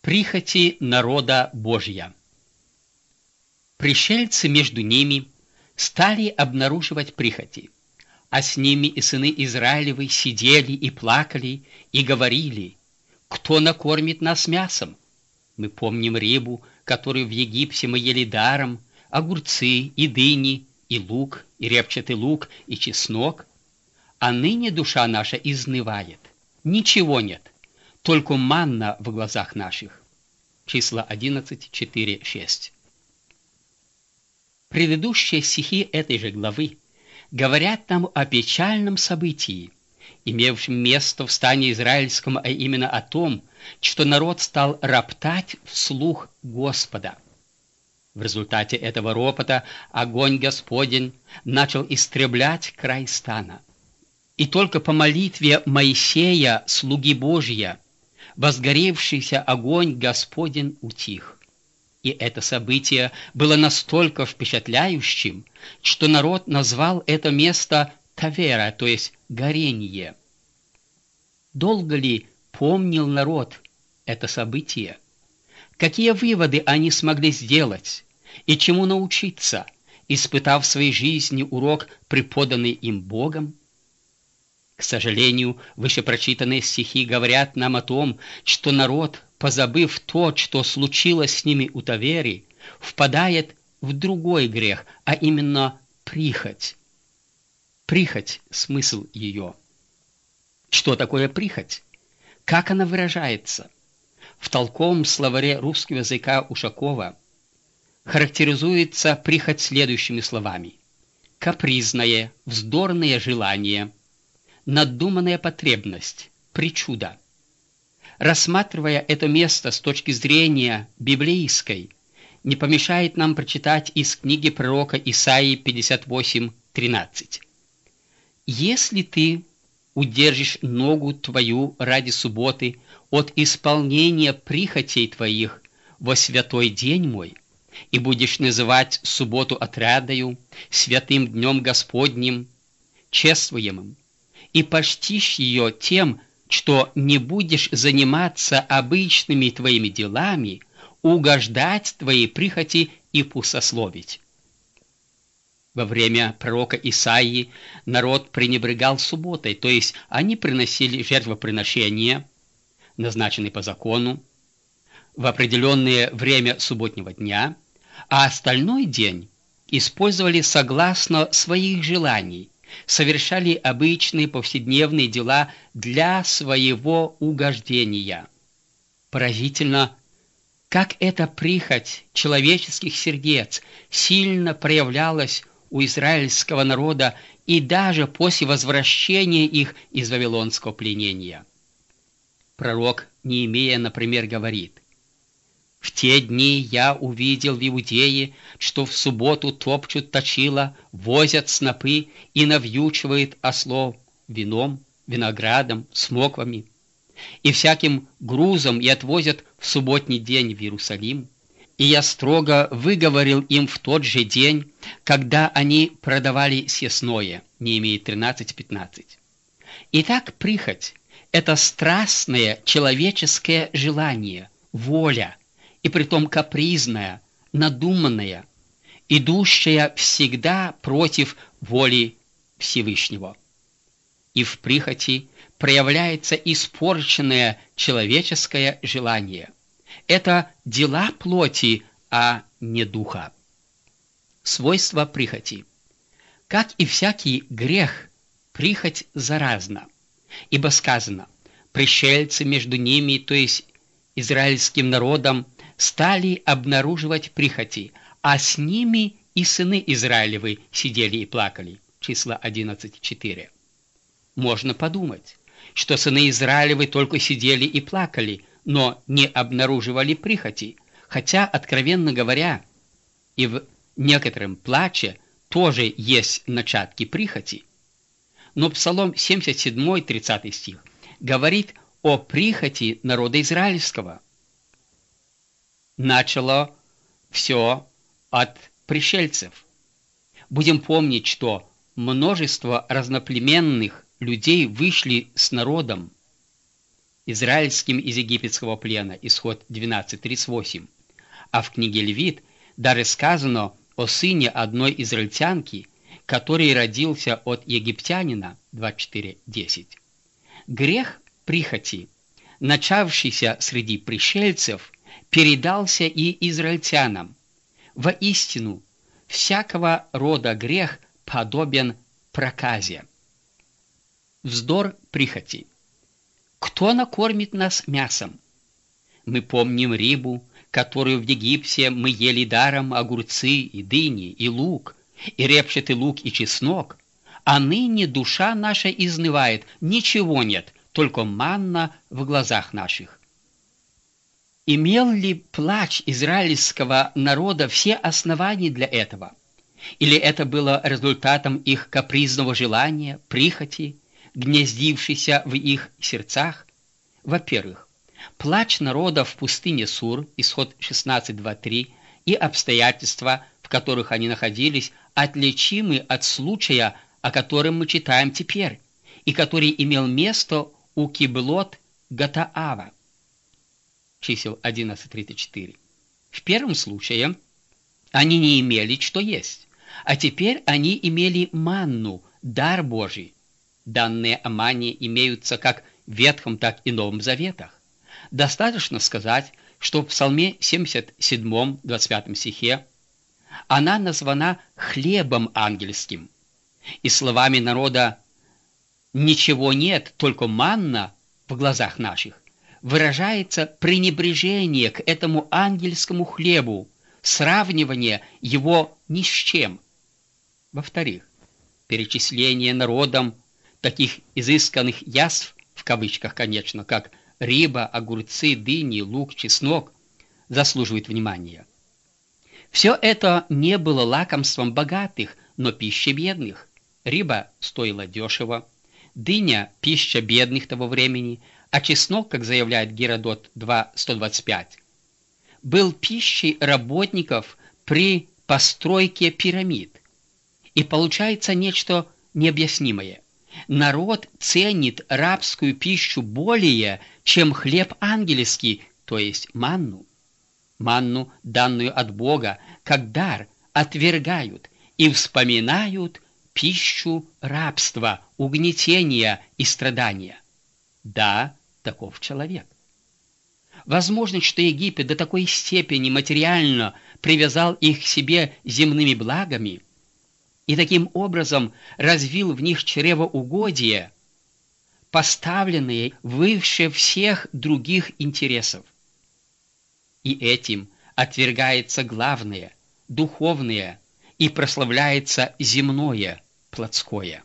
Прихоти народа Божья. Пришельцы между ними стали обнаруживать прихоти, а с ними и сыны Израилевы сидели и плакали, и говорили: «Кто накормит нас мясом? Мы помним рыбу, которую в Египте мы ели даром, огурцы и дыни, и лук, и репчатый лук, и чеснок. А ныне душа наша изнывает, ничего нет, только манна в глазах наших». Числа 11, 4, 6. Предыдущие стихи этой же главы говорят нам о печальном событии, имевшем место в стане израильском, а именно о том, что народ стал роптать вслух Господа. В результате этого ропота огонь Господень начал истреблять край стана. И только по молитве Моисея, слуги Божия, возгоревшийся огонь Господень утих. И это событие было настолько впечатляющим, что народ назвал это место Тавера, то есть горение. Долго ли помнил народ это событие? Какие выводы они смогли сделать и чему научиться, испытав в своей жизни урок, преподанный им Богом? К сожалению, вышепрочитанные стихи говорят нам о том, что народ, позабыв то, что случилось с ними у Тавери, впадает в другой грех, а именно прихоть. Прихоть – смысл ее. Что такое прихоть? Как она выражается? В толковом словаре русского языка Ушакова характеризуется прихоть следующими словами: капризное, вздорное желание, надуманная потребность, причуда. Рассматривая это место с точки зрения библейской, не помешает нам прочитать из книги пророка Исаии 58:13. «Если ты удержишь ногу твою ради субботы от исполнения прихотей твоих во святой день мой, и будешь называть субботу отрадою, святым днем Господним, чествуемым, и почтишь ее тем, что не будешь заниматься обычными твоими делами, угождать твоей прихоти и пустословить». Во время пророка Исаии народ пренебрегал субботой, то есть они приносили жертвоприношения, назначенные по закону, в определенное время субботнего дня, а остальной день использовали согласно своих желаний, совершали обычные повседневные дела для своего угождения. Поразительно, как эта прихоть человеческих сердец сильно проявлялась у израильского народа и даже после возвращения их из вавилонского пленения. Пророк Неемия, например, говорит: «В те дни я увидел в Иудее, что в субботу топчут точила, возят снопы и навьючивают ослов вином, виноградом, смоквами и всяким грузом и отвозят в субботний день в Иерусалим. И я строго выговорил им в тот же день, когда они продавали съестное». Неемия 13:15. Итак, прихоть – это страстное человеческое желание, воля, и притом капризная, надуманная, идущая всегда против воли Всевышнего. И в прихоти проявляется испорченное человеческое желание. Это дела плоти, а не духа. Свойства прихоти. Как и всякий грех, прихоть заразна, ибо сказано: «Пришельцы между ними», то есть израильским народом, стали обнаруживать прихоти, а с ними и сыны Израилевы сидели и плакали. Числа 11:4. Можно подумать, что сыны Израилевы только сидели и плакали, но не обнаруживали прихоти, хотя, откровенно говоря, и в некотором плаче тоже есть начатки прихоти. Но Псалом 77, 30 стих говорит о прихоти народа израильского. Начало все от пришельцев. Будем помнить, что множество разноплеменных людей вышли с народом, израильским из египетского плена, исход 12:38. А в книге Левит даже сказано о сыне одной израильтянки, который родился от египтянина, 24:10. Грех прихоти, начавшийся среди пришельцев, передался и израильтянам. Воистину, всякого рода грех подобен проказе. Вздор прихоти. Кто накормит нас мясом? Мы помним рыбу, которую в Египте мы ели даром, огурцы и дыни, и лук, и репчатый лук и чеснок, а ныне душа наша изнывает, ничего нет, только манна в глазах наших. Имел ли плач израильского народа все основания для этого? Или это было результатом их капризного желания, прихоти, гнездившейся в их сердцах? Во-первых, плач народа в пустыне Сур, исход 16:2-3, и обстоятельства, в которых они находились, отличимы от случая, о котором мы читаем теперь, и который имел место у Киблот-Гатаава. Чисел 11:34. В первом случае они не имели что есть, а теперь они имели манну, дар Божий. Данные о манне имеются как в Ветхом, так и Новом Заветах. Достаточно сказать, что в Псалме 77, 25 стихе она названа хлебом ангельским. И словами народа «ничего нет, только манна в глазах наших» выражается пренебрежение к этому ангельскому хлебу, сравнивание его ни с чем. Во-вторых, перечисление народом таких изысканных яств, в кавычках, конечно, как рыба, огурцы, дыни, лук, чеснок, заслуживает внимания. Все это не было лакомством богатых, но пищей бедных. Рыба стоила дешево, дыня – пища бедных того времени, а чеснок, как заявляет Геродот 2:125, был пищей работников при постройке пирамид. И получается нечто необъяснимое. Народ ценит рабскую пищу более, чем хлеб ангельский, то есть манну. Манну, данную от Бога, как дар, отвергают и вспоминают пищу рабства, угнетения и страдания. Да, таков человек. Возможно, что Египет до такой степени материально привязал их к себе земными благами и таким образом развил в них чревоугодие, поставленные выше всех других интересов. И этим отвергается главное, духовное, и прославляется земное, плотское.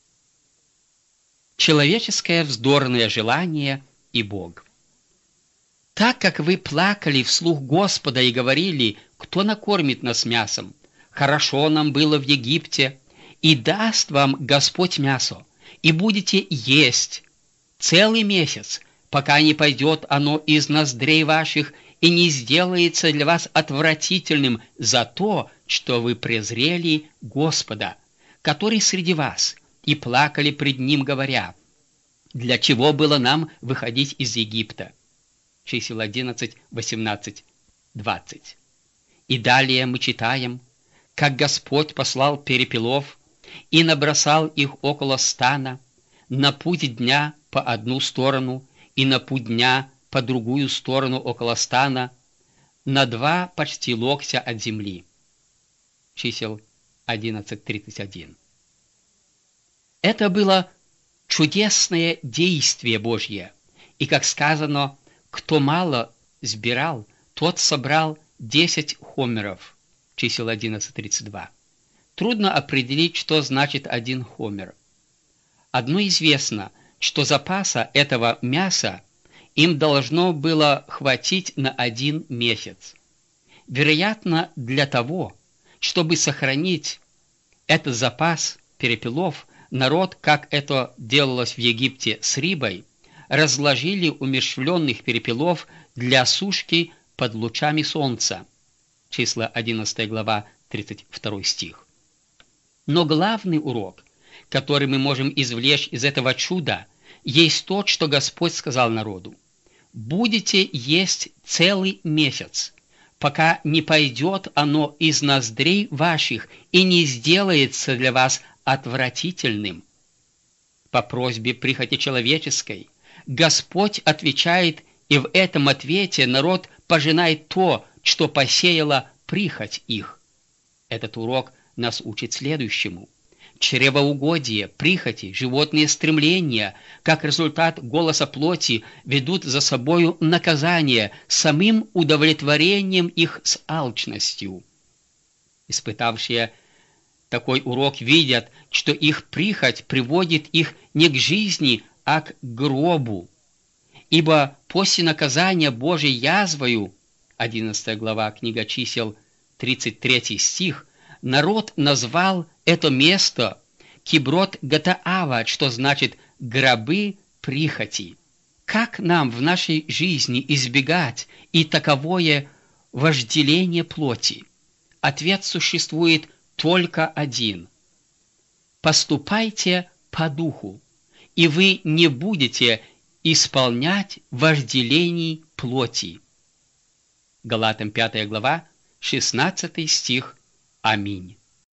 Человеческое вздорное желание и Бог. Так как вы плакали вслух Господа и говорили, кто накормит нас мясом, хорошо нам было в Египте, и даст вам Господь мясо, и будете есть целый месяц, пока не пойдет оно из ноздрей ваших и не сделается для вас отвратительным за то, что вы презрели Господа, который среди вас, и плакали пред Ним, говоря, для чего было нам выходить из Египта? Чисел 11, 18, 20. И далее мы читаем, как Господь послал перепелов и набросал их около стана, на путь дня по одну сторону и на путь дня по другую сторону около стана, на 2 почти локтя от земли. Чисел 11:31. Это было чудесное действие Божье, и, как сказано, кто мало сбирал, тот собрал 10 хомеров. Чисел 11:32. Трудно определить, что значит 1 хомер. Одно известно, что запаса этого мяса им должно было хватить на 1 месяц. Вероятно, для того, чтобы сохранить этот запас перепелов, народ, как это делалось в Египте с рыбой, разложили умерщвленных перепелов для сушки под лучами солнца. Числа 11 глава, 32 стих. Но главный урок, который мы можем извлечь из этого чуда, есть то, что Господь сказал народу: «Будете есть целый месяц, пока не пойдет оно из ноздрей ваших и не сделается для вас отвратительным». По просьбе прихоти человеческой Господь отвечает, и в этом ответе народ пожинает то, что посеяла прихоть их. Этот урок нас учит следующему: чревоугодие, прихоти, животные стремления, как результат голоса плоти, ведут за собою наказание самым удовлетворением их с алчностью. Испытавшие такой урок видят, что их прихоть приводит их не к жизни, а к гробу. Ибо после наказания Божьей язвою, 11 глава книга Чисел, 33 стих, народ назвал это место Киброт Гатаава, что значит «гробы прихоти». Как нам в нашей жизни избегать и таковое вожделение плоти? Ответ существует только один: поступайте по духу, и вы не будете исполнять вожделений плоти. Галатам 5 глава, 16 стих. Аминь.